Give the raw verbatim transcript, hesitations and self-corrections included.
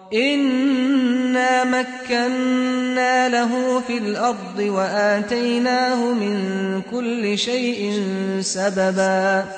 إِنَّا مَكَّنَّا لَهُ فِي الْأَرْضِ وَآتَيْنَاهُ مِن كُلِّ شَيْءٍ سَبَبًا